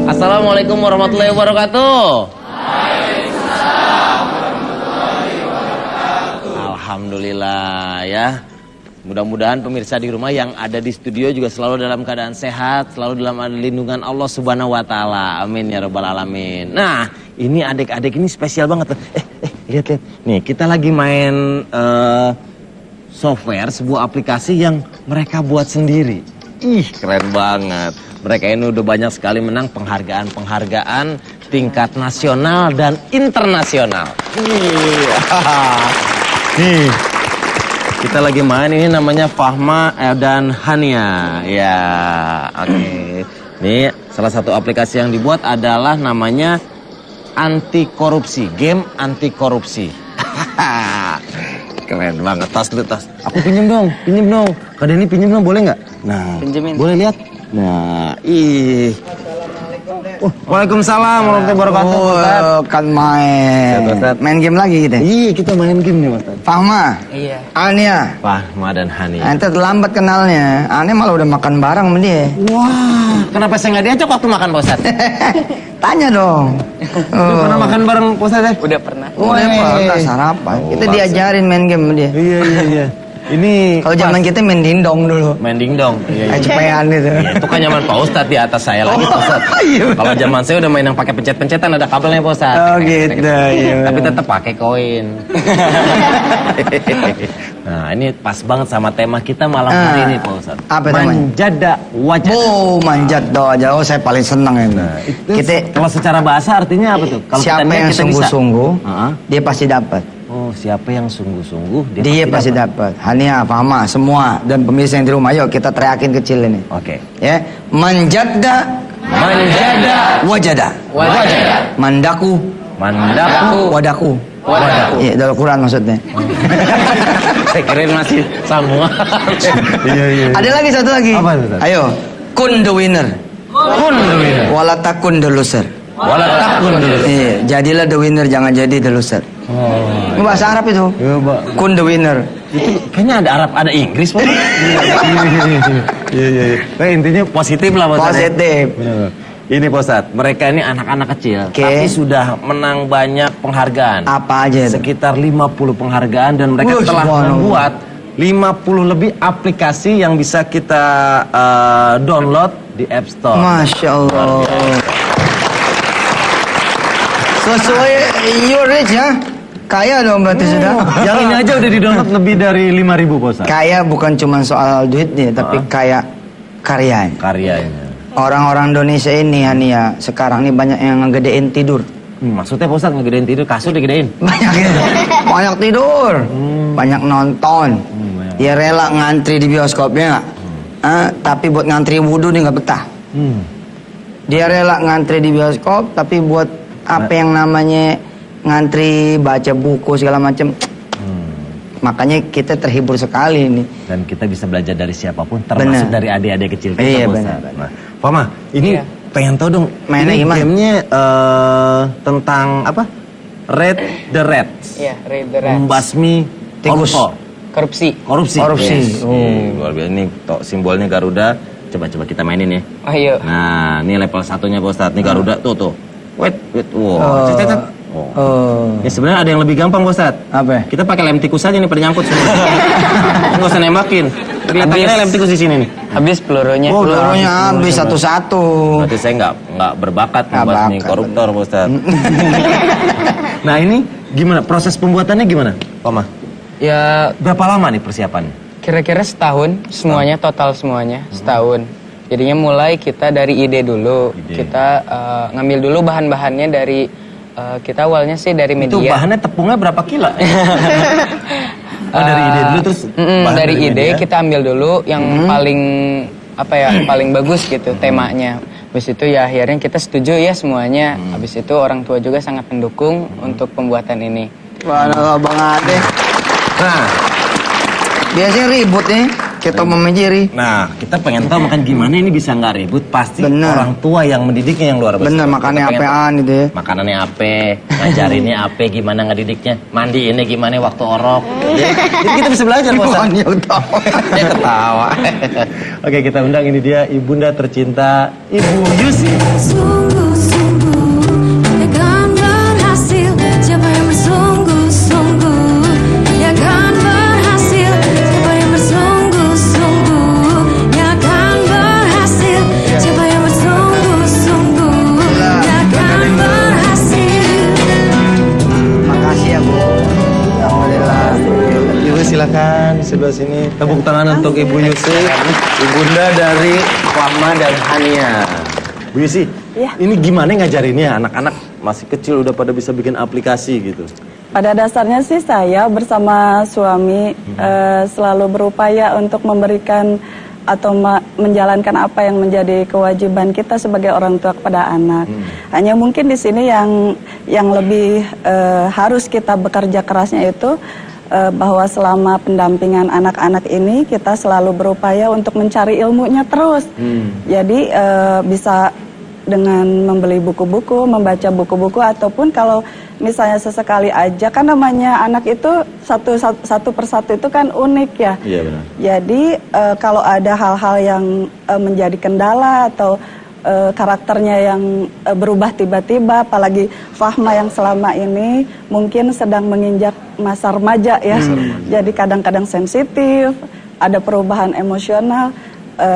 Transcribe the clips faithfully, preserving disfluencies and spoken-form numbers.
Assalamualaikum warahmatullahi wabarakatuh. Waalaikumsalam warahmatullahi wabarakatuh. Alhamdulillah ya. Mudah-mudahan pemirsa di rumah yang ada di studio juga selalu dalam keadaan sehat, selalu dalam lindungan Allah Subhanahu wa taala. Amin ya rabbal alamin. Nah, ini adik-adik ini spesial banget. Eh, eh lihat lihat. Nih, kita lagi main uh, software, sebuah aplikasi yang mereka buat sendiri. Ih, keren banget. Mereka ini udah banyak sekali menang penghargaan-penghargaan tingkat nasional dan internasional. Nih, nih. Kita lagi main, ini namanya Fahma dan Hania. Ya, oke. Okay. Nih, salah satu aplikasi yang dibuat adalah namanya anti korupsi, game anti korupsi. Keren banget, tas dulu tas. Aku pinjem dong, pinjem dong. Kak Denny pinjem dong, boleh nggak? Nah, pinjemin. Boleh lihat? Nah, ih. Oh, waalaikumsalam warahmatullahi wabarakatuh. Oh, kan main. Ya, main game lagi kita. Iya, kita main game nih, Ustaz. Fahma. Iya. Ania. Fahma dan Hania. Ente terlambat kenalnya. Ania malah udah makan bareng sama dia. Wah, kenapa saya nggak diajak waktu makan, Pak Ustaz? Tanya dong. Udah pernah makan bareng Pak Ustaz ya? Udah pernah. Oh, udah pernah sarapan. Oh, kita langsung. diajarin main game sama dia. Iya, iya, iya. Ini kalau zaman kita main dindong dulu. Main dingdong. Iya, Kayak cepean itu. Iya, itu kan zaman Pak Ustadz di atas saya lagi, Pak Ustadz. Iya. Kalau zaman saya udah main yang pakai pencet-pencetan ada kabelnya, Pak Ustadz. Oh gitu, iya. Tapi tetap pakai koin. Nah, ini pas banget sama tema kita malam hari Ah, ini, Pak Ustadz. apa namanya? Manjada wajah. Oh, manjat doa jauh saya paling senang ini. Nah, itu kita kalau secara bahasa artinya apa tuh? Kalau siapa kita niat, yang kita bisa. sungguh-sungguh, Uh-huh. dia pasti dapat. Oh, siapa yang sungguh-sungguh dia, Dia pasti dapat. Hania, Fahma, semua dan pemirsa yang di rumah, yuk kita teriakin kecil ini. Oke. Ya, manjada, Manjada wajada, wajah. mandaku, Mandaku wadaku. wadaku. Iya, dalam Quran maksudnya. Saya kirain masih semua. Iya, iya. Ada lagi satu lagi. Apa itu, Ustaz? Ayo, kun the winner, Kun the winner. walatakun the loser. Walatakun dulu. Iya, jadilah the winner, jangan jadi the loser. Oh. Ini bahasa Arab itu. Iya, Pak. Kun the winner. Itu kayaknya ada Arab, ada Inggris, Pak. Iya, iya, iya. Nah, intinya positif lah, Pak. Positif. Ini, Pak Ustadz, mereka ini anak-anak kecil, Oke. tapi sudah menang banyak penghargaan. Apa aja itu? Sekitar lima puluh penghargaan dan mereka Wuh, telah subhanallah. membuat lima puluh lebih aplikasi yang bisa kita uh, download di App Store. Masya Allah. Sesuai your rich ya. Kaya dong berarti sudah. Yang ini aja udah di-download lebih dari lima ribu, Pak Ustadz. Kaya bukan cuma soal duitnya, tapi kaya karyanya. Karyanya. Orang-orang Indonesia ini, Hania, sekarang ini banyak yang ngegedein tidur. Hmm, maksudnya Pak Ustadz ngegedein tidur, kasur digedein? Banyak gitu. Banyak tidur. Banyak nonton. Dia rela ngantri di bioskopnya nggak? Ah, tapi buat ngantri wudhu nih nggak betah. Hmm. Dia rela ngantri di bioskop, tapi buat apa yang namanya ngantri baca buku segala macam. Hmm. Makanya kita terhibur sekali ini. Dan kita bisa belajar dari siapapun, termasuk Benar. dari adik-adik kecil kita. Iya, Pak benar, Ustadz. benar. Nah, Fama, ini Iya. pengen tahu dong. Mainnya ini gimana? gamenya eh, tentang apa? Red the Reds. Iya, read the rats. Membasmi Tikus. koruptor. Korupsi. Korupsi. Korupsi. Yes. Oh. Ini luar biasa. Ini to- simbolnya Garuda. Coba-coba kita mainin ya. Oh iya. Nah, ini level satunya Pak Ustadz. Ini Garuda tuh tuh. Wait, wait. Wow. Oh. Cet, cet, cet. Oh. Oh. Ya sebenarnya ada yang lebih gampang Pak Ustadz. Apa? Kita pakai lem tikus aja nih pada nyangkut semua. Nggak usah nembakin. Kelihatannya Habis. lem tikus di sini nih. Habis pelurunya. Oh, udah. Pelurunya habis satu-satu. Berarti saya nggak nggak berbakat Nggak membasmi bakat, koruptor Pak Ustadz. Nah ini gimana proses pembuatannya gimana, Pama? Ya, Berapa lama nih persiapannya? kira-kira setahun semuanya, total semuanya setahun. Jadinya mulai kita dari ide dulu. Ide. Kita eh, ngambil dulu bahan-bahannya dari eh, kita awalnya sih dari media. Itu bahannya tepungnya berapa kilo? Oh, dari ide dulu terus Mm-mm, bahan dari ide media? kita ambil dulu yang paling apa ya paling bagus gitu temanya. Habis itu ya akhirnya kita setuju ya semuanya. Habis itu orang tua juga sangat mendukung untuk pembuatan ini. Waduh, Bang Ade. Nah, Biasanya ribut nih. Kita memejiri. nah kita pengen tahu makan gimana ini bisa nggak ribut. Pasti Bener. orang tua yang mendidiknya yang luar biasa. Bener, makannya Kita pengen apean gitu ya. makanannya ape, ngajarinnya ape, gimana ngedidiknya, mandiinnya gimana waktu orok. Jadi, jadi kita bisa belajar Pak Ustadz. Bukan, ya udah. Dia ketawa. Oke, kita undang ini dia ibunda tercinta Ibu Yusi. Sungguh sebelah sini. Tepuk tangan untuk Ibu Yusi, ibunda dari Fahma dan Hania. Bu Yusi, ya. Ini gimana ngajarinnya anak-anak masih kecil udah pada bisa bikin aplikasi gitu? Pada dasarnya sih saya bersama suami hmm. uh, selalu berupaya untuk memberikan atau menjalankan apa yang menjadi kewajiban kita sebagai orang tua kepada anak. Hmm. Hanya mungkin di sini yang yang lebih uh, harus kita bekerja kerasnya itu uh, bahwa selama pendampingan anak-anak ini kita selalu berupaya untuk mencari ilmunya terus. Hmm. Jadi uh, bisa dengan membeli buku-buku, membaca buku-buku, ataupun kalau misalnya sesekali aja, kan namanya anak itu satu satu, satu persatu itu kan unik ya. Iya benar. Jadi e, kalau ada hal-hal yang e, menjadi kendala atau e, karakternya yang e, berubah tiba-tiba, apalagi Fahma yang selama ini mungkin sedang menginjak masa remaja ya. Hmm. Jadi kadang-kadang sensitif, ada perubahan emosional. E,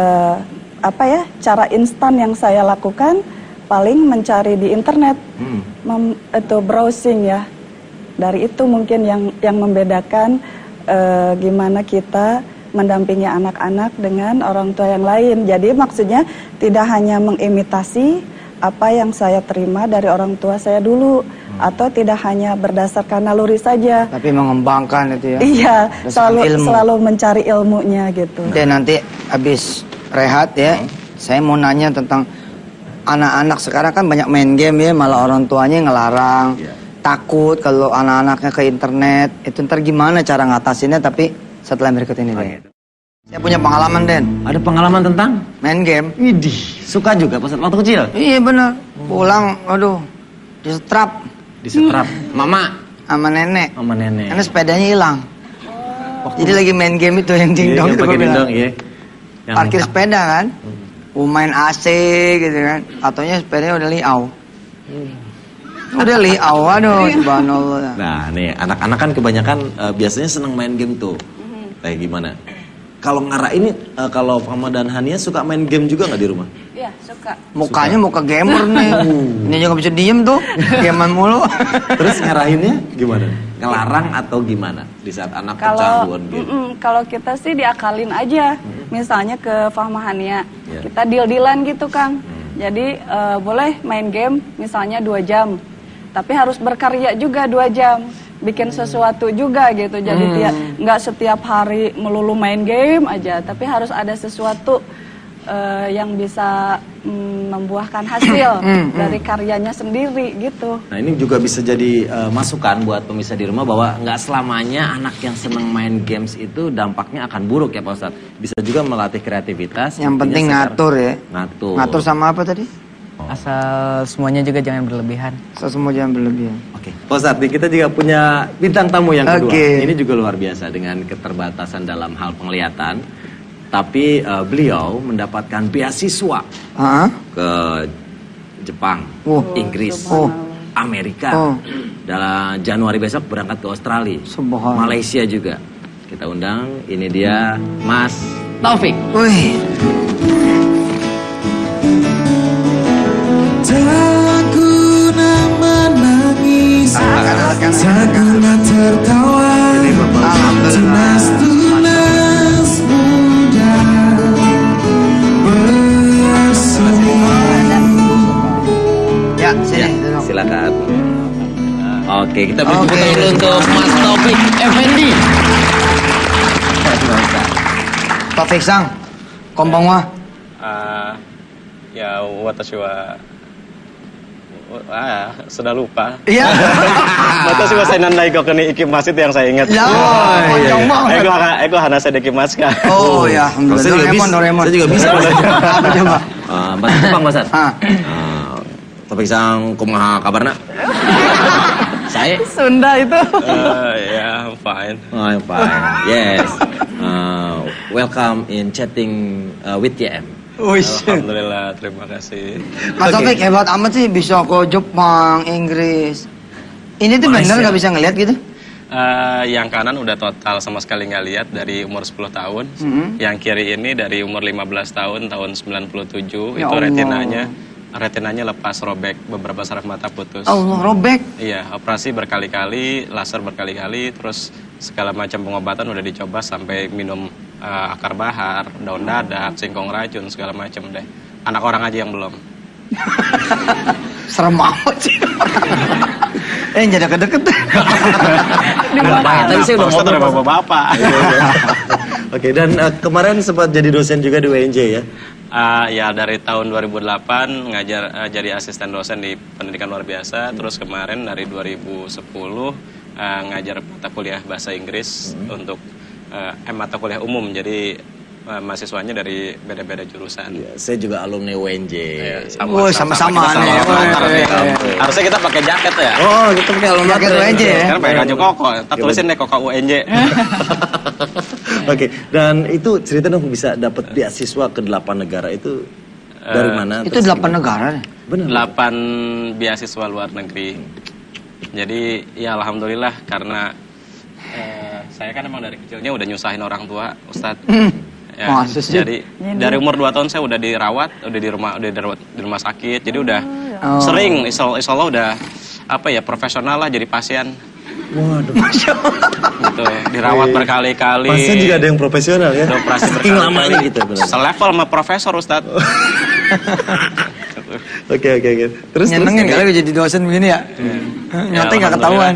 apa ya, cara instan yang saya lakukan paling mencari di internet, hmm. mem, itu browsing ya. Dari itu mungkin yang yang membedakan uh, gimana kita mendampingi anak-anak dengan orang tua yang lain. Jadi maksudnya tidak hanya mengimitasi apa yang saya terima dari orang tua saya dulu, hmm. atau tidak hanya berdasarkan naluri saja, tapi mengembangkan itu ya. Iya, selalu ilmu. selalu mencari ilmunya gitu. Dan nanti habis rehat ya, hmm. saya mau nanya tentang anak-anak sekarang kan banyak main game ya, malah orang tuanya ngelarang, yeah. takut kalau anak-anaknya ke internet. Itu ntar gimana cara ngatasinnya, tapi setelah berikut ini deh. Saya punya pengalaman, Den. Ada pengalaman tentang? Main game. Widih, suka juga pas waktu kecil? Iya bener, pulang, aduh, disetrap. Disetrap, mama? Sama nenek. Sama nenek. Karena sepedanya hilang. Oh. Jadi lagi main game itu yang dingdong iya, itu gue bilang. Iya. Yang parkir lengkap. Sepeda kan, hmm. main A C gitu kan, katanya sepedanya udah liau, hmm. udah liau, aduh, subhanallah. Nah nih, anak-anak kan kebanyakan uh, biasanya seneng main game tuh, hmm. kayak gimana? Kalau Ngara ini, uh, kalau Fahma dan Hania suka main game juga nggak di rumah? Iya, suka. Mukanya suka. muka gamer nih, ini juga bisa diem tuh, gamean mulu. Terus ngarahinnya gimana? Ngelarang atau gimana di saat anak kecanduan game? Mm, kalau kita sih diakalin aja, hmm. misalnya ke Fahma Hania, yeah. kita deal-dealan gitu Kang. Hmm. Jadi uh, boleh main game misalnya dua jam, tapi harus berkarya juga dua jam, bikin sesuatu juga gitu. Jadi hmm. tiap nggak setiap hari melulu main game aja, tapi harus ada sesuatu uh, yang bisa mm, membuahkan hasil dari karyanya sendiri gitu. Nah ini juga bisa jadi uh, masukan buat pemirsa di rumah bahwa nggak selamanya anak yang senang main games itu dampaknya akan buruk ya Pak Ustadz. Bisa juga melatih kreativitas. Yang penting ngatur ya. Ngatur. Ngatur sama apa tadi? Oh. Asal semuanya juga jangan berlebihan. Asal semua jangan berlebihan. Oke. Okay. Pak Ustadz, kita juga punya bintang tamu yang kedua. Okay. Ini juga luar biasa dengan keterbatasan dalam hal penglihatan. Tapi uh, beliau mendapatkan beasiswa uh-huh. ke Jepang, oh. Inggris, oh. Amerika. Oh. Dalam Januari besok berangkat ke Australia, Malaysia juga. Kita undang, ini dia Mas Taufik. Wih. Tak guna menangis, tak guna tertawa, tunas-tunas muda bersemi. Ya, sini. Ya, silakan. Oke, kita beri tepuk tangan dulu untuk Mas Taufik Effendi. Taufik Sang, konbanwa. Ah, ya, watashi wa ah, sudah lupa. Iya. Watashi wa sainandai goku ni ikimasu itu yang saya ingat. Ya, panjang banget. Eko eko hanase dekimasu ka. Oh ya, alhamdulillah. Doraemon, Doraemon. Saya juga bisa. Apa coba? Ah, bahasa Jepang, Mas. Ah. Taufik Sang, kumaha kabarna? Saya Sunda itu. Uh, ya, I'm fine. Oh, I'm fine. Yes. Uh, welcome in chatting uh, with Y M. Oh, alhamdulillah, terima kasih. Mas Taufik okay. Hebat amat sih bisa ke Jepang, Inggris. Ini tuh bener nggak bisa ngelihat gitu? Uh, yang kanan udah total sama sekali nggak lihat dari umur sepuluh tahun. Mm-hmm. Yang kiri ini dari umur lima belas tahun, tahun sembilan puluh tujuh, ya itu Allah. Retinanya. retinanya lepas, robek, beberapa saraf mata putus. Allah, robek. Iya, operasi berkali-kali, laser berkali-kali, terus segala macam pengobatan udah dicoba sampai minum uh, akar bahar, daun dadak, singkong racun, segala macam deh. Anak orang aja yang belum. Serem amat sih. Eh, jadi deket-deket. Tadi saya udah Ustadz ngomong. udah bapak-bapak. Oke, dan uh, kemarin sempat jadi dosen juga di U N J ya? Uh, ya dari tahun dua ribu delapan ngajar uh, jadi asisten dosen di pendidikan luar biasa. Terus kemarin dari dua ribu sepuluh uh, ngajar mata kuliah bahasa Inggris hmm. untuk uh, eh, mata kuliah umum. Jadi uh, mahasiswanya dari beda-beda jurusan. Ya, saya juga alumni U N J. Ya, Oh, sama-sama kita nih. sama latar Oh, nih. iya, iya. Harusnya kita pakai jaket ya. Oh, gitu pakai alumni Jaket U N J ya? Sekarang pakai baju koko. Kita tulisin deh koko U N J. Oke, dan itu cerita dong bisa dapat beasiswa ke delapan negara itu dari mana? Itu terus delapan gimana? negara. Benar. delapan beasiswa luar negeri. Jadi ya alhamdulillah karena eh, saya kan emang dari kecilnya udah nyusahin orang tua, Ustadz. Ya, Masa sih? jadi dari umur dua tahun saya udah dirawat, udah di rumah, udah dirawat di rumah sakit. Jadi udah Oh. sering, insya Allah, insya Allah udah apa ya profesional lah jadi pasien. Waduh. Gitu, dirawat berkali-kali. Pasien juga ada yang profesional ya? Udah operasi Saking berkali-kali. lamanya gitu. benar. Selevel sama profesor Ustadz. Oke, oke, oke. Terus Nyenengin terus, kali jadi dosen begini ya. Nyontek nggak ketahuan.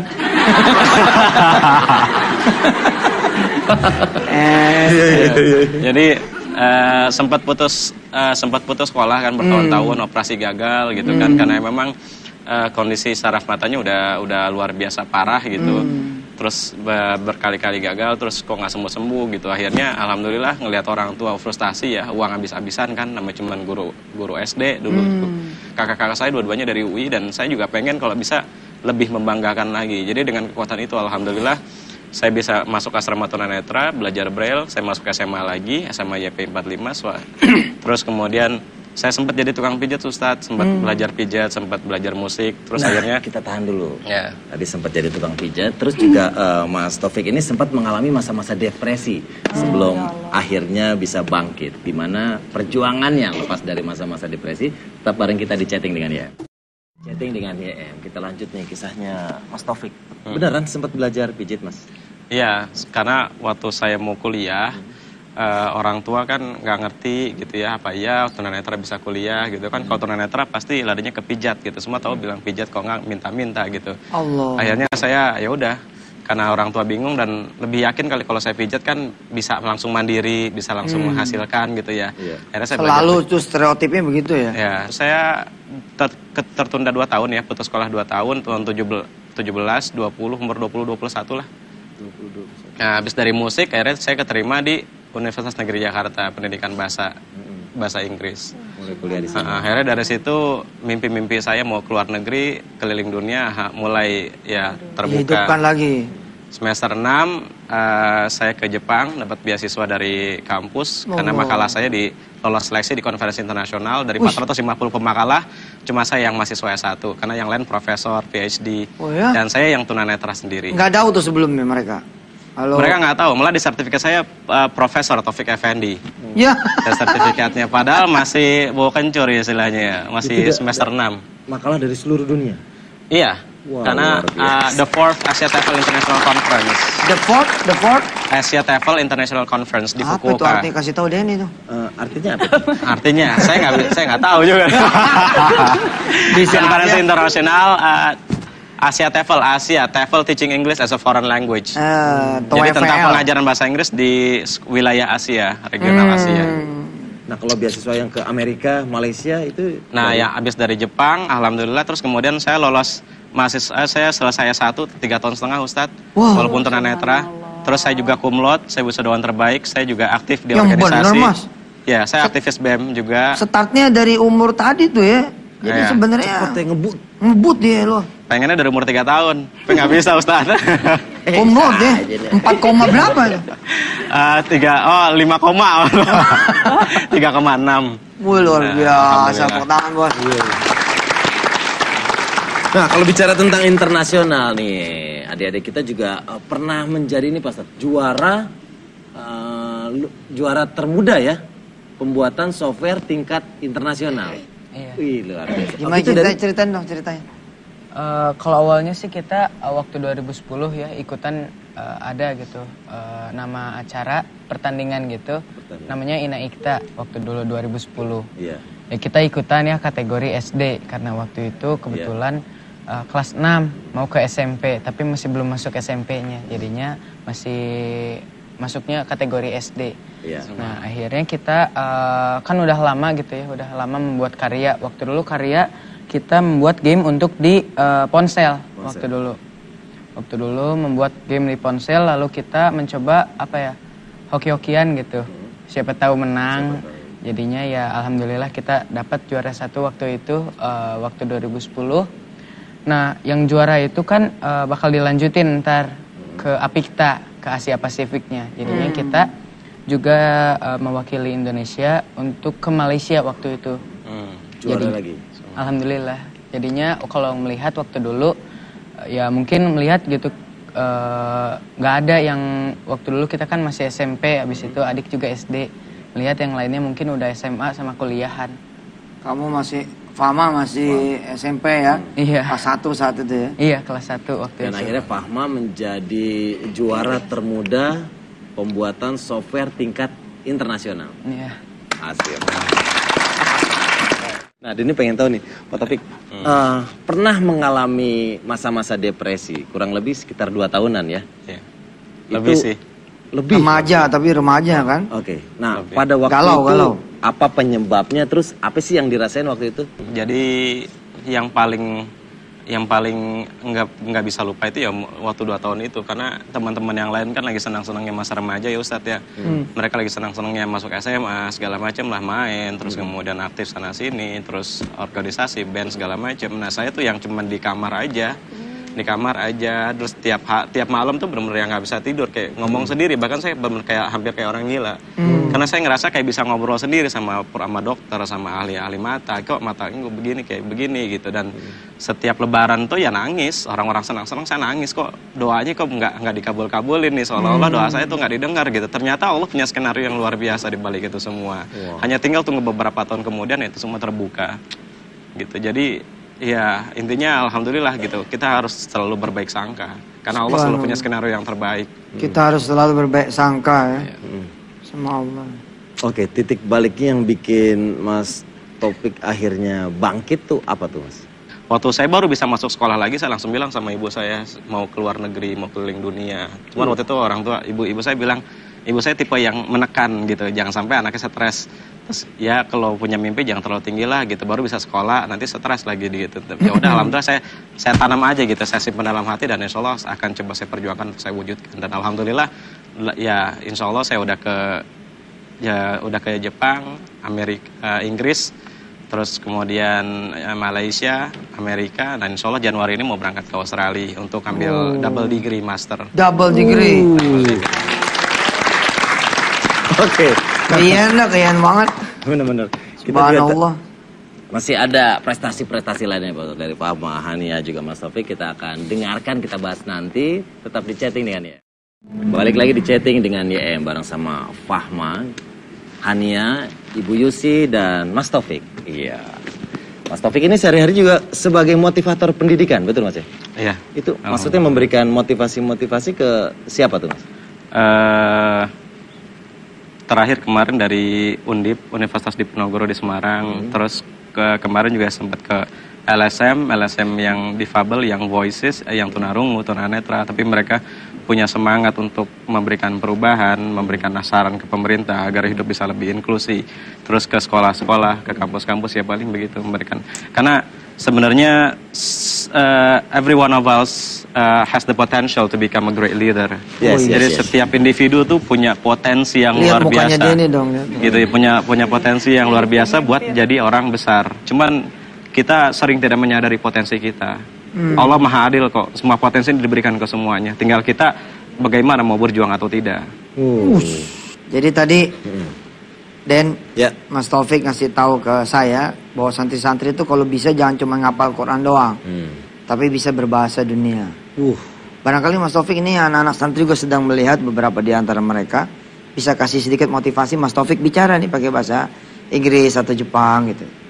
eh, Iya, iya, iya. Jadi eh, sempat putus eh, sempat putus sekolah kan bertahun-tahun operasi gagal gitu kan karena memang eh, kondisi saraf matanya udah udah luar biasa parah gitu. Terus be- berkali-kali gagal terus kok nggak sembuh-sembuh gitu. Akhirnya alhamdulillah ngelihat orang tua frustasi ya, uang habis-habisan kan namanya cuman guru guru S D dulu. Kakak-kakak saya dua-duanya dari U I dan saya juga pengen kalau bisa lebih membanggakan lagi. Jadi dengan kekuatan itu alhamdulillah saya bisa masuk asrama tunanetra, belajar braille, saya masuk S M A lagi, S M A Y P empat puluh lima. Terus kemudian saya sempat jadi tukang pijat Ustadz, sempat belajar pijat, sempat belajar musik, terus Nah, akhirnya kita tahan dulu. ya. Tadi sempat jadi tukang pijat, terus juga eh, Mas Taufik ini sempat mengalami masa-masa depresi sebelum akhirnya bisa bangkit. Di mana perjuangannya lepas dari masa-masa depresi, tetap bareng kita di chatting dengan Y M. Chatting dengan Y M, kita lanjut nih kisahnya Mas Taufik. Beneran sempat belajar pijit Mas? Iya, karena waktu saya mau kuliah, eh, orang tua kan nggak ngerti gitu ya, apa iya tunanetra bisa kuliah gitu kan. Kalau tunanetra pasti larinya ke pijat gitu. Semua tahu bilang pijat kok nggak minta-minta gitu. Allah. Akhirnya saya ya udah, karena orang tua bingung dan lebih yakin kali kalau saya pijat kan bisa langsung mandiri, bisa langsung menghasilkan gitu ya. Iya. Akhirnya saya Selalu belajar- tuh stereotipnya begitu ya. Ya, saya ter- ke- tertunda dua tahun ya, putus sekolah dua tahun, tahun tujuh belas, dua puluh, umur dua puluh, dua puluh satu lah. Nah, habis dari musik, akhirnya saya keterima di Universitas Negeri Jakarta, pendidikan bahasa bahasa Inggris. Mulai kuliah di sini. Nah, akhirnya dari situ mimpi-mimpi saya mau keluar negeri, keliling dunia, ha, mulai ya terbuka. Dihidupkan lagi. Semester enam eh, saya ke Jepang dapat beasiswa dari kampus karena makalah saya di lolos seleksi di konferensi internasional dari empat ratus lima puluh pemakalah cuma saya yang mahasiswa S satu karena yang lain profesor, P H D Oh ya? dan saya yang tunanetra sendiri. Nggak tahu tuh sebelumnya mereka. Halo. Mereka nggak tahu, malah di sertifikat saya eh, Profesor Taufik Effendi. Ya. Dan sertifikatnya padahal masih bawa kencur ya istilahnya ya, masih Itu semester enam. Makalah dari seluruh dunia. Iya. Wah, karena luar biasa. uh, the fourth Asia TEFL International Conference. The fourth, the fourth. Asia TEFL International Conference di Apa itu Fukuoka. artinya kasih tahu Denny tuh? Eh, artinya apa? Artinya saya nggak saya nggak tahu juga. Bisa Konferensi aja. internasional uh, Asia TEFL, Asia TEFL Teaching English as a Foreign Language. Eh, Jadi tentang TOEFL. pengajaran bahasa Inggris di wilayah Asia, regional Asia. Nah, kalau beasiswa yang ke Amerika, Malaysia itu Nah, yang habis dari Jepang, alhamdulillah, terus kemudian saya lolos mahasiswa, saya selesai S satu tiga tahun setengah Ustadz, Wow. walaupun tunanetra. Terus saya juga cum laude, saya wisudawan terbaik, saya juga aktif di Yang organisasi. bener, Mas. Ya, saya aktivis B E M juga. Startnya dari umur tadi tuh ya. Jadi Iya. sebenarnya Seperti ngebut. ngebut dia loh. Pengennya dari umur tiga tahun, tapi nggak bisa Ustadz. Umur deh. Empat koma berapa ya? Eh, tiga, oh lima koma, tiga koma enam. Wih luar Nah, biasa. alhamdulillah. Tepuk tangan bos. Nah, kalau bicara tentang internasional nih, adik-adik kita juga uh, pernah menjadi ini Pak Ustadz, juara uh, lu- juara termuda ya, pembuatan software tingkat internasional. Iya. Wih, luar biasa. Gimana Oh, itu cerita, dari- ceritain dong ceritanya. Eh, kalau awalnya sih kita eh, waktu dua ribu sepuluh ya ikutan eh, ada gitu eh, nama acara pertandingan gitu. Pertandingan. Namanya Ina Ikta waktu dulu dua ribu sepuluh. Iya. Ya kita ikutan ya kategori S D karena waktu itu kebetulan uh, kelas enam mau ke S M P tapi masih belum masuk S M P-nya. Jadinya masih masuknya kategori S D. Iya. Nah, akhirnya kita uh, kan udah lama gitu ya, udah lama membuat karya. Waktu dulu karya kita membuat game untuk di uh, ponsel, Ponsel. waktu dulu. Waktu dulu membuat game di ponsel lalu kita mencoba apa ya? Hoki-hokian gitu. Siapa tahu menang. Siapa tahu. Jadinya ya alhamdulillah kita dapat juara satu waktu itu uh, waktu dua ribu sepuluh. Nah, yang juara itu kan uh, bakal dilanjutin ntar ke Apikta, ke Asia Pasifiknya. Jadinya Hmm. kita juga uh, mewakili Indonesia untuk ke Malaysia waktu itu. Hmm. Juara Jadi- lagi. Alhamdulillah. Jadinya kalau melihat waktu dulu uh, ya mungkin melihat gitu uh, nggak ada yang waktu dulu kita kan masih S M P, habis itu adik juga S D. Melihat yang lainnya mungkin udah S M A sama kuliahan. Kamu masih, Fahma masih S M P ya? Iya. Kelas satu saat itu ya? Iya, kelas satu waktu Dan itu. akhirnya Fahma menjadi juara termuda pembuatan software tingkat internasional. Iya. Asik. Nah, ini pengen tahu nih, Pak Taufik, eh, pernah mengalami masa-masa depresi, kurang lebih sekitar dua tahunan ya? Iya. Lebih Itu- sih. Lebih? Remaja, tapi remaja kan? Oke, nah Lebih. pada waktu Galau, itu galau. apa penyebabnya, terus apa sih yang dirasain waktu itu? Jadi yang paling yang paling nggak nggak bisa lupa itu ya waktu dua tahun itu, karena teman-teman yang lain kan lagi senang-senangnya masa remaja ya Ustadz ya. Mereka lagi senang-senangnya masuk S M A segala macam lah, main terus kemudian aktif sana sini, terus organisasi band segala macam. Nah saya tuh yang cuman di kamar aja, di kamar aja, terus tiap ha- tiap malam tuh benar-benar yang nggak bisa tidur, kayak ngomong sendiri, bahkan saya benar kayak hampir kayak orang gila. Karena saya ngerasa kayak bisa ngobrol sendiri sama sama dokter, sama ahli-ahli mata, kok mata gue begini kayak begini gitu. Dan setiap lebaran tuh ya nangis, orang-orang senang-senang saya nangis, kok doanya kok nggak nggak dikabul-kabulin nih, seolah-olah doa saya tuh nggak didengar gitu. Ternyata Allah punya skenario yang luar biasa di balik itu semua. Hanya tinggal tunggu beberapa tahun kemudian ya itu semua terbuka gitu. Jadi ya intinya alhamdulillah gitu, kita harus selalu berbaik sangka karena Allah selalu punya skenario yang terbaik. Kita harus selalu berbaik sangka ya. Hmm. Sama Allah. Oke, titik baliknya yang bikin Mas Taufik akhirnya bangkit tuh apa tuh Mas? Waktu saya baru bisa masuk sekolah lagi, saya langsung bilang sama ibu saya mau keluar negeri, mau keliling dunia. Cuman waktu itu orang tua, ibu-ibu saya bilang, ibu saya tipe yang menekan gitu, jangan sampai anaknya stres. Terus ya kalau punya mimpi jangan terlalu tinggi lah gitu, baru bisa sekolah, nanti stres lagi gitu. Ya udah alhamdulillah saya saya tanam aja gitu, saya simpan dalam hati dan insya Allah akan coba saya perjuangkan, saya wujudkan. Dan alhamdulillah ya insya Allah saya udah ke ya udah ke Jepang, Amerika, eh, Inggris, terus kemudian eh, Malaysia, Amerika, dan insya Allah Januari ini mau berangkat ke Australia untuk ambil double degree master. Double degree. Oke, Kayaknya lah, kayaknya banget. bener-bener. Kita juga Subhanallah. masih ada prestasi-prestasi lainnya Pak, dari Fahma, Hania juga Mas Taufik. Kita akan dengarkan, kita bahas nanti. Tetap di chatting dengan Y M. Balik lagi di chatting dengan Y M bareng sama Fahma, Hania, Ibu Yusi, dan Mas Taufik. Iya. Mas Taufik ini sehari-hari juga sebagai motivator pendidikan, betul Mas ya? Iya. Itu maksudnya memberikan motivasi-motivasi ke siapa tuh Mas? Eh, terakhir kemarin dari Undip, Universitas Diponegoro di Semarang, terus ke kemarin juga sempat ke L S M, L S M yang difabel, yang voices, eh, yang tunarungu, tunanetra, tapi mereka punya semangat untuk memberikan perubahan, memberikan saran ke pemerintah agar hidup bisa lebih inklusi. Terus ke sekolah-sekolah, ke kampus-kampus ya paling begitu memberikan. Karena sebenarnya uh, every one of us uh, has the potential to become a great leader. Yes, yes, Jadi yes. setiap individu tuh punya potensi yang Lihat luar mukanya biasa. Denny dong. Ya. Gitu ya, punya punya potensi yang luar biasa buat jadi orang besar. Cuman kita sering tidak menyadari potensi kita. Allah Maha Adil kok, semua potensi diberikan ke semuanya. Tinggal kita bagaimana mau berjuang atau tidak. Uh. Jadi tadi Den, Ya. Mas Taufik ngasih tahu ke saya bahwa santri-santri itu kalau bisa jangan cuma ngapal Quran doang, Hmm. tapi bisa berbahasa dunia. Uh. Barangkali Mas Taufik ini anak-anak santri juga sedang melihat beberapa di antara mereka bisa kasih sedikit motivasi Mas Taufik bicara nih pakai bahasa Inggris atau Jepang gitu.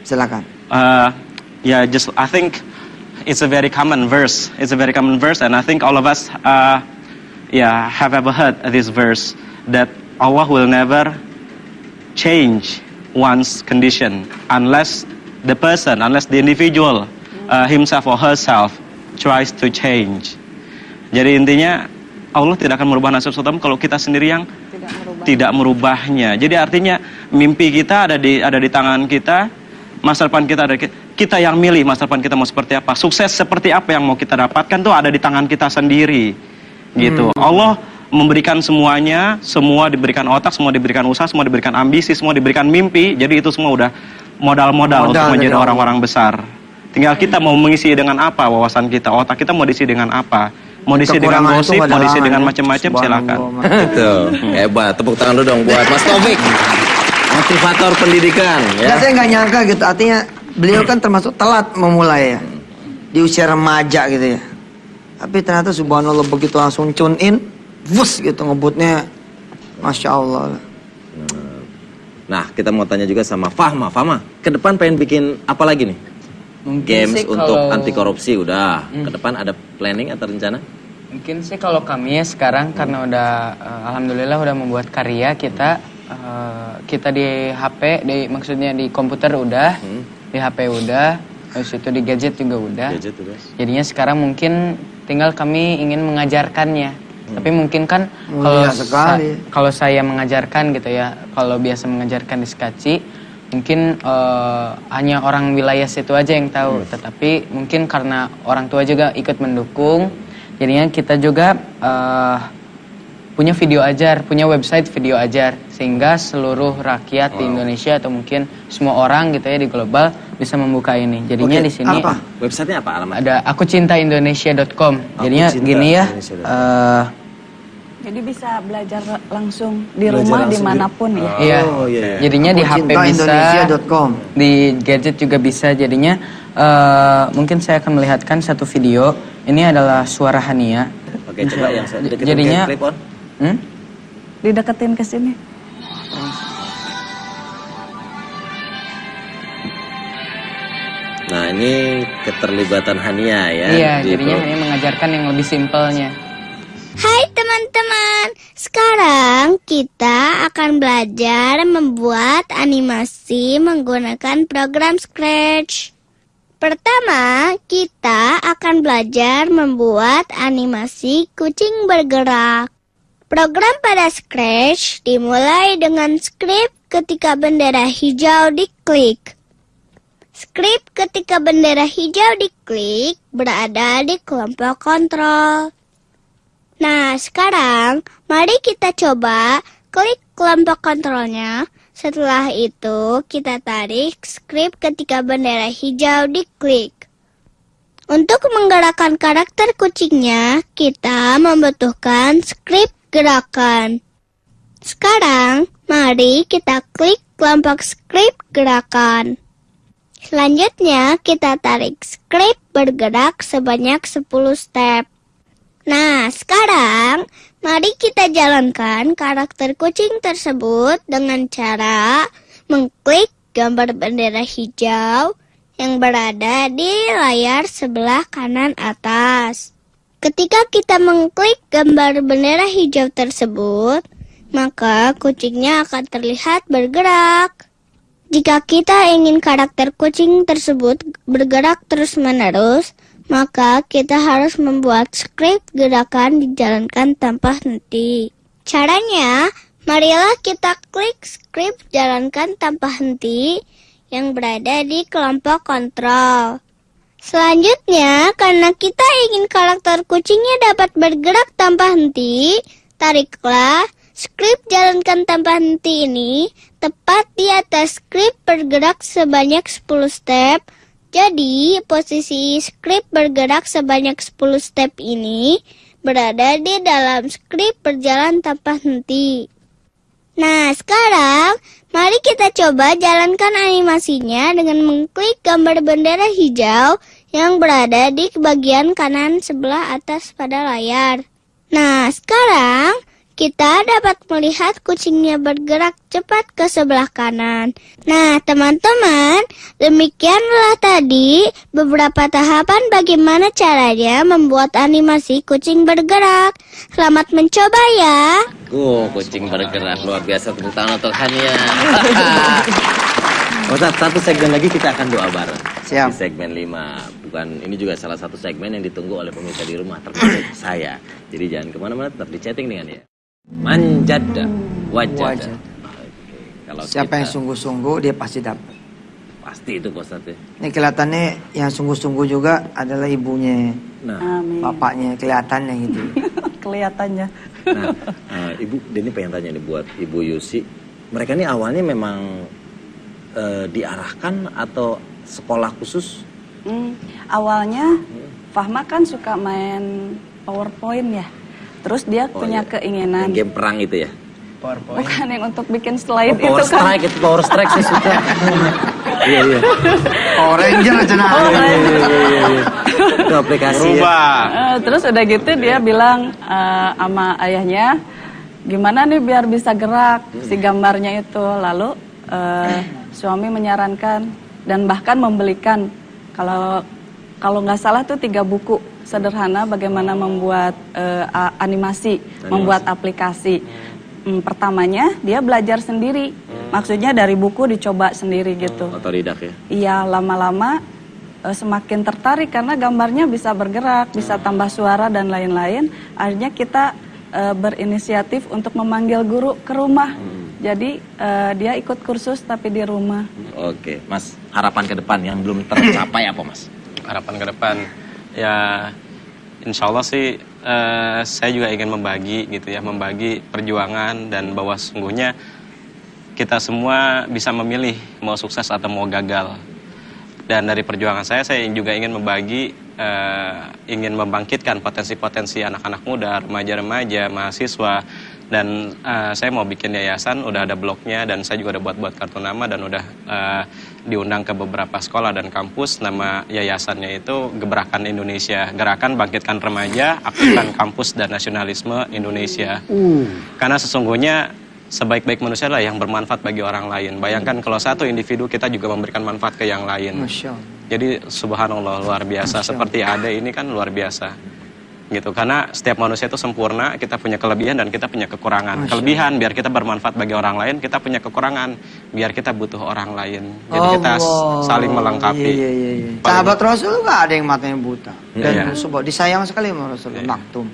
Silakan. Uh, yeah, just I think it's a very common verse. It's a very common verse, and I think all of us, uh, yeah, have ever heard this verse that Allah will never change one's condition unless the person, unless the individual uh, himself or herself tries to change. Jadi intinya Allah tidak akan merubah nasib seseorang kalau kita sendiri yang tidak, merubah. tidak merubahnya. Jadi artinya mimpi kita ada di ada di tangan kita, masa depan kita ada di, kita yang milih masa depan kita mau seperti apa, sukses seperti apa yang mau kita dapatkan tuh ada di tangan kita sendiri, gitu. Hmm. Allah memberikan semuanya, semua diberikan otak, semua diberikan usaha, semua diberikan ambisi, semua diberikan mimpi. Jadi itu semua udah modal-modal untuk menjadi orang-orang besar. Tinggal kita mau mengisi dengan apa wawasan kita, otak kita mau diisi dengan apa. Mau diisi dengan gosip, mau diisi dengan macam-macam, silakan. Itu hebat. Tepuk tangan dulu dong buat Mas Taufik, motivator pendidikan. Ya. Nah, saya nggak nyangka gitu. Artinya beliau kan termasuk telat memulai ya, di usia remaja gitu ya. Tapi ternyata subhanallah begitu langsung tune in, wus gitu ngebutnya, masya Allah. Nah, kita mau tanya juga sama Fahma. Fahma, ke depan pengen bikin apa lagi nih? Mungkin Games sih untuk kalau... anti korupsi udah. Hmm. Ke depan ada planning atau rencana? Mungkin sih kalau kami ya sekarang hmm. karena udah uh, alhamdulillah udah membuat karya kita uh, kita di H P, di maksudnya di komputer udah, hmm. di H P udah, terus itu di gadget juga udah. Gadget udah. Jadinya sekarang mungkin tinggal kami ingin mengajarkannya. Hmm. Tapi mungkin kan kalau sa kalau saya mengajarkan gitu ya, kalau biasa mengajarkan di Skaci mungkin uh, hanya orang wilayah situ aja yang tahu, hmm. tetapi mungkin karena orang tua juga ikut mendukung, jadinya kita juga uh, punya video ajar, punya website video ajar, sehingga seluruh rakyat wow. di Indonesia atau mungkin semua orang gitu ya di global bisa membuka ini. Jadinya okay. di sini apa? Websitenya apa alamatnya? Ada aku cinta indonesia dot com. Jadinya gini ya. Uh, Jadi bisa belajar langsung di belajar rumah dimanapun di... ya. Iya. Oh, yeah. Jadinya aku di H P bisa, di gadget juga bisa. Jadinya uh, mungkin saya akan melihatkan satu video. Ini adalah suara Hania. Oke, coba yang saya jadinya clip on. Hmm? Dideketin ke sini. Nah, ini keterlibatan Hania ya. Iya, jadinya Hania mengajarkan yang lebih simpelnya. Hai teman-teman, sekarang kita akan belajar membuat animasi menggunakan program Scratch. Pertama, kita akan belajar membuat animasi kucing bergerak. Program pada Scratch dimulai dengan script ketika bendera hijau diklik. Script ketika bendera hijau diklik berada di kelompok kontrol. Nah, sekarang mari kita coba klik kelompok kontrolnya. Setelah itu, kita tarik script ketika bendera hijau diklik. Untuk menggerakkan karakter kucingnya, kita membutuhkan script gerakan. Sekarang, mari kita klik kelompok script gerakan. Selanjutnya, kita tarik script bergerak sebanyak sepuluh step. Nah, sekarang mari kita jalankan karakter kucing tersebut dengan cara mengklik gambar bendera hijau yang berada di layar sebelah kanan atas. Ketika kita mengklik gambar bendera hijau tersebut, maka kucingnya akan terlihat bergerak. Jika kita ingin karakter kucing tersebut bergerak terus-menerus, maka kita harus membuat skrip gerakan dijalankan tanpa henti. Caranya, marilah kita klik skrip jalankan tanpa henti yang berada di kelompok kontrol. Selanjutnya, karena kita ingin karakter kucingnya dapat bergerak tanpa henti, tariklah skrip jalankan tanpa henti ini tepat di atas skrip bergerak sebanyak sepuluh step. Jadi, posisi skrip bergerak sebanyak sepuluh step ini berada di dalam skrip berjalan tanpa henti. Nah, sekarang mari kita coba jalankan animasinya dengan mengklik gambar bendera hijau yang berada di bagian kanan sebelah atas pada layar. Nah, sekarang kita dapat melihat kucingnya bergerak cepat ke sebelah kanan. Nah, teman-teman, demikianlah tadi beberapa tahapan bagaimana caranya membuat animasi kucing bergerak. Selamat mencoba ya. Oh, kucing bergerak luar biasa, tepuk tangan untuk Hania. Ustaz, satu segmen lagi kita akan doa bareng. Siap. Di segmen lima. Bukan, ini juga salah satu segmen yang ditunggu oleh pemirsa di rumah, termasuk saya. Jadi jangan kemana-mana, tetap di chatting dengan dia. Manjada, wajada. Wajada. Oke, kalau Siapa kita, yang sungguh-sungguh dia pasti dapat. pasti itu Pak Ustaz ya. Ini kelihatannya yang sungguh-sungguh juga adalah ibunya, Nah, Amin. bapaknya kelihatannya gitu. Kelihatannya. nah uh, Ibu, Denny pengen tanya nih buat Ibu Yusi. Mereka ini awalnya memang uh, diarahkan atau sekolah khusus? Hmm, awalnya Fahma kan suka main PowerPoint ya. Terus dia Oh, punya iya. keinginan. Yang game perang itu ya? PowerPoint. Bukan yang untuk bikin slide Oh, Power itu kan. Strike, itu Power Strike saya suka. Iya, iya. Power Ranger aja nah. Oh, Iya, iya, iya, iya. Itu aplikasi ya. Berubah. Eh, terus udah gitu dia bilang eh, sama ayahnya, gimana nih biar bisa gerak si gambarnya itu. Lalu eh, suami menyarankan dan bahkan membelikan kalau kalau nggak salah tuh tiga buku sederhana bagaimana membuat eh, a- animasi, membuat aplikasi. Hmm, pertamanya dia belajar sendiri, maksudnya dari buku dicoba sendiri gitu. Otodidak ya? Iya, lama-lama eh, semakin tertarik karena gambarnya bisa bergerak, bisa tambah suara dan lain-lain. Akhirnya kita eh, berinisiatif untuk memanggil guru ke rumah. Jadi eh, dia ikut kursus tapi di rumah. Oke, Mas, harapan ke depan yang belum tercapai apa, Mas? Harapan ke depan ya insya Allah sih eh, saya juga ingin membagi gitu ya, membagi perjuangan dan bahwa sesungguhnya kita semua bisa memilih mau sukses atau mau gagal. Dan dari perjuangan saya, saya juga ingin membagi, eh, ingin membangkitkan potensi-potensi anak-anak muda, remaja-remaja, mahasiswa. Dan eh, saya mau bikin yayasan, udah ada blognya, dan saya juga udah buat-buat kartu nama, dan udah eh, diundang ke beberapa sekolah dan kampus. Nama yayasannya itu Gebrakan Indonesia, Gerakan Bangkitkan Remaja, Aktifkan Kampus dan Nasionalisme Indonesia. Karena sesungguhnya sebaik-baik manusia adalah yang bermanfaat bagi orang lain. Bayangkan kalau satu individu kita juga memberikan manfaat ke yang lain. Masya Allah. Jadi subhanallah luar biasa. Seperti Ade ini kan luar biasa. Gitu. Karena setiap manusia itu sempurna, kita punya kelebihan dan kita punya kekurangan. Kelebihan biar kita bermanfaat bagi orang lain, kita punya kekurangan biar kita butuh orang lain. Jadi kita Allah. saling melengkapi. Iya, iya, iya. Paling- Sahabat Rasul nggak ada yang matanya buta. Dan Iya. subah- disayang sekali sama Rasul, Iya. maktum.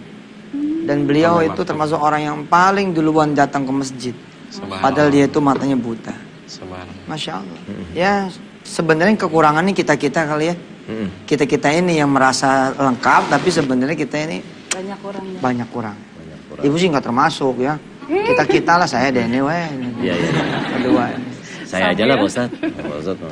Dan beliau Sampai itu maktum. termasuk orang yang paling duluan datang ke masjid. Subhanallah. Padahal dia itu matanya buta. Subhanallah. Masya Allah. Ya sebenarnya kekurangannya kita-kita kali ya. Mm-mm. Kita-kita ini yang merasa lengkap, tapi sebenarnya kita ini Banyak kurangnya. banyak kurang. Banyak kurang. Ibu sih nggak termasuk ya. Kita-kita lah, saya Denny weh. Iya, iya. Kedua. Saya aja lah, Pak Ustaz. Pak Ustaz mau.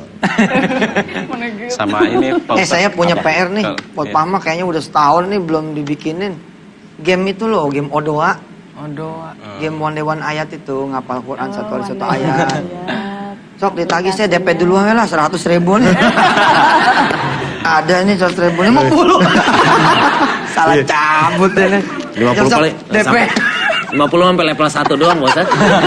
Sama ini Pak Eh Ustadz. saya punya Apa? P R nih. Kalau- Buat iya. Pama kayaknya udah setahun nih belum dibikinin. Game itu loh, game Odoa. Oh, doa. Game one day one ayat itu, ngapal Quran satu hari satu One day one ayat. ayat. Sok ditagih saya D P dulu aja lah seratus ribu nih. Ada nih seratus ribu lima puluh. Salah cabut deh nih. lima puluh Sok, kali. D P. lima puluh sampai level satu doang, Pak Ustaz.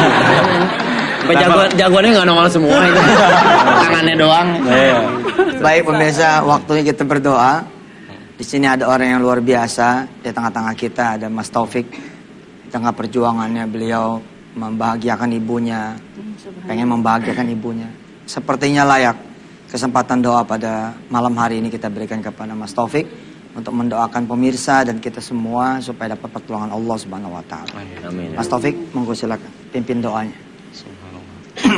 Sampai jagoan, jagoannya nggak nongol semua itu. Tangannya doang. Baik pemirsa, waktunya kita berdoa. Di sini ada orang yang luar biasa di tengah-tengah kita, ada Mas Taufik. Di tengah perjuangannya beliau membahagiakan ibunya, pengen membahagiakan ibunya. Sepertinya layak kesempatan doa pada malam hari ini kita berikan kepada Mas Taufik untuk mendoakan pemirsa dan kita semua supaya dapat pertolongan Allah Subhanahu wa taala. Amin. Mas Taufik, monggo silakan pimpin doanya. Subhanallah.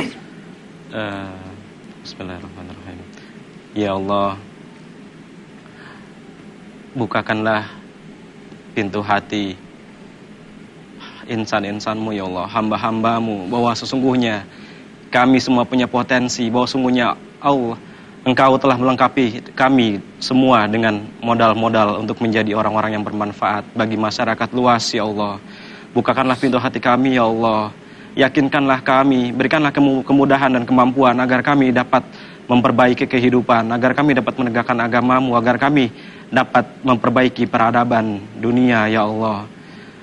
Eh, Bismillahirrahmanirrahim. Ya Allah, bukakanlah pintu hati insan-insanmu ya Allah, hamba-hambamu, bahwa sesungguhnya kami semua punya potensi, bahwa sesungguhnya Allah, Engkau telah melengkapi kami semua dengan modal-modal untuk menjadi orang-orang yang bermanfaat bagi masyarakat luas ya Allah. Bukakanlah pintu hati kami ya Allah, yakinkanlah kami, berikanlah kemu- kemudahan dan kemampuan agar kami dapat memperbaiki kehidupan, agar kami dapat menegakkan agamamu, agar kami dapat memperbaiki peradaban dunia ya Allah.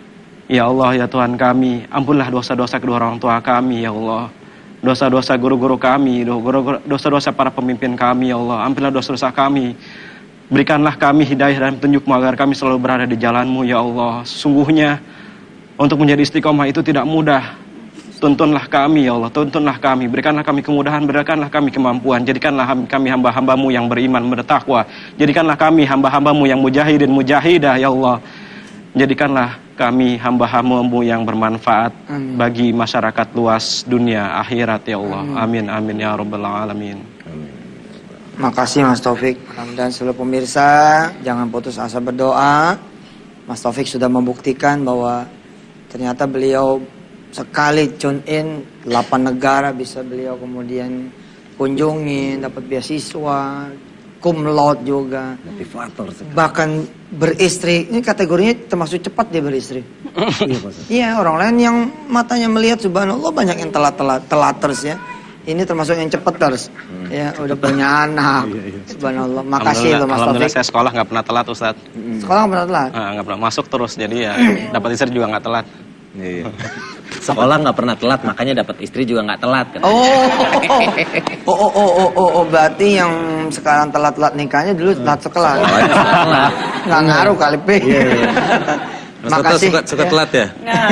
Ya Allah, ya Tuhan kami, ampunlah dosa-dosa kedua orang tua kami, ya Allah. Dosa-dosa guru-guru kami, dosa-dosa para pemimpin kami, ya Allah. Ampunlah dosa-dosa kami. Berikanlah kami hidayah dan petunjuk-Mu agar kami selalu berada di jalan-Mu, ya Allah. Sesungguhnya untuk menjadi istiqomah itu tidak mudah. Tuntunlah kami, ya Allah, tuntunlah kami. Berikanlah kami kemudahan, berikanlah kami kemampuan. Jadikanlah kami hamba-hamba-Mu yang beriman, bertakwa. Jadikanlah kami hamba-hamba-Mu yang mujahidin, mujahidah, ya Allah. Jadikanlah kami hamba-hamba-Mu yang bermanfaat amin. Bagi masyarakat luas dunia, akhirat, ya Allah. Amin, amin, ya Rabbal Alamin. Makasih Mas Taufik. Dan seluruh pemirsa, jangan putus asa berdoa. Mas Taufik sudah membuktikan bahwa ternyata beliau sekali tune in delapan negara bisa beliau kemudian kunjungi, dapat beasiswa, cum laude juga. Motivator sekali. Bahkan beristri, ini kategorinya termasuk cepat dia beristri. Iya, orang lain yang matanya melihat subhanallah banyak yang telat-telat, telaters ya. Ini termasuk yang cepat terus. Hmm. Ya, udah punya anak. Subhanallah. Makasih loh Mas Taufik. Alhamdulillah saya sekolah nggak pernah telat, Ustaz. Hmm. Sekolah nggak pernah telat? Nah, nggak pernah masuk terus, jadi ya dapat istri juga nggak telat. Iya. Sekolah nggak pernah telat, makanya dapat istri juga nggak telat. Oh, oh, oh, oh, oh, oh, oh, berarti yang sekarang telat-telat nikahnya dulu telat sekolah. Nggak ngaruh kali P. Iya, iya. Makasih. Suka, suka ya. Telat ya?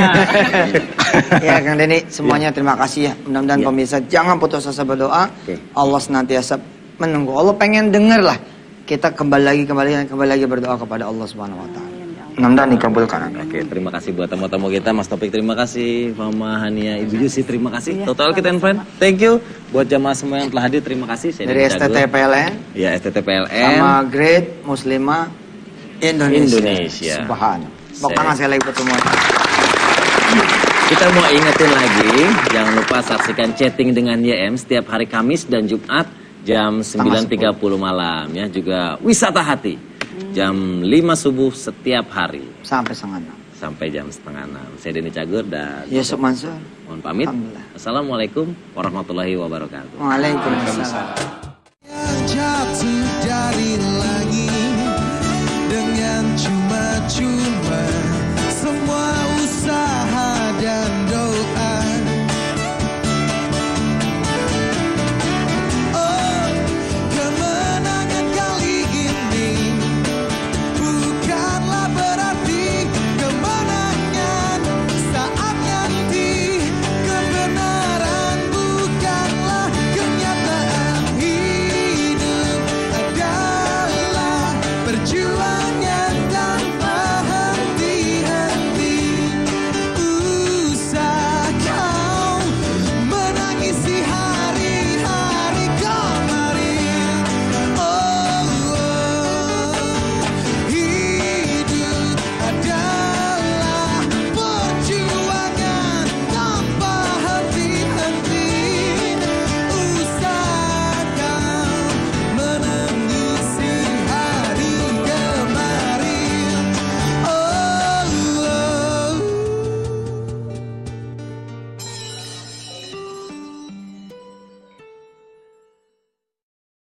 Ya Kang Denny, semuanya terima kasih ya. Mudah-mudahan ya. Pemirsa jangan putus asa berdoa. Okay. Allah senantiasa menunggu. Allah pengen denger lah. Kita kembali lagi, kembali lagi, kembali lagi berdoa kepada Allah Subhanahu Wa Taala. Mudah-mudahan dikabulkan. Oke, terima kasih buat tamu-tamu kita, Mas Taufik terima kasih, Mama Hania, Ibu Yusi terima kasih. Ya. Total Kita and Friend, thank you. Buat jamaah semua yang telah hadir terima kasih. Saya dari S T T P L N. Ya, S T T P L N. Sama Great Muslimah Indonesia. Indonesia. Subhanallah. Bok tangan saya lagi buat semua. Kita mau ingetin lagi, jangan lupa saksikan Chatting dengan Y M setiap hari Kamis dan Jumat jam sembilan tiga puluh malam ya, juga Wisata Hati jam lima subuh setiap hari sampai setengah enam. Sampai jam setengah enam. Saya Denny Cagur dan Yusuf Mansur. Mohon pamit. Assalamualaikum warahmatullahi wabarakatuh. Waalaikumsalam.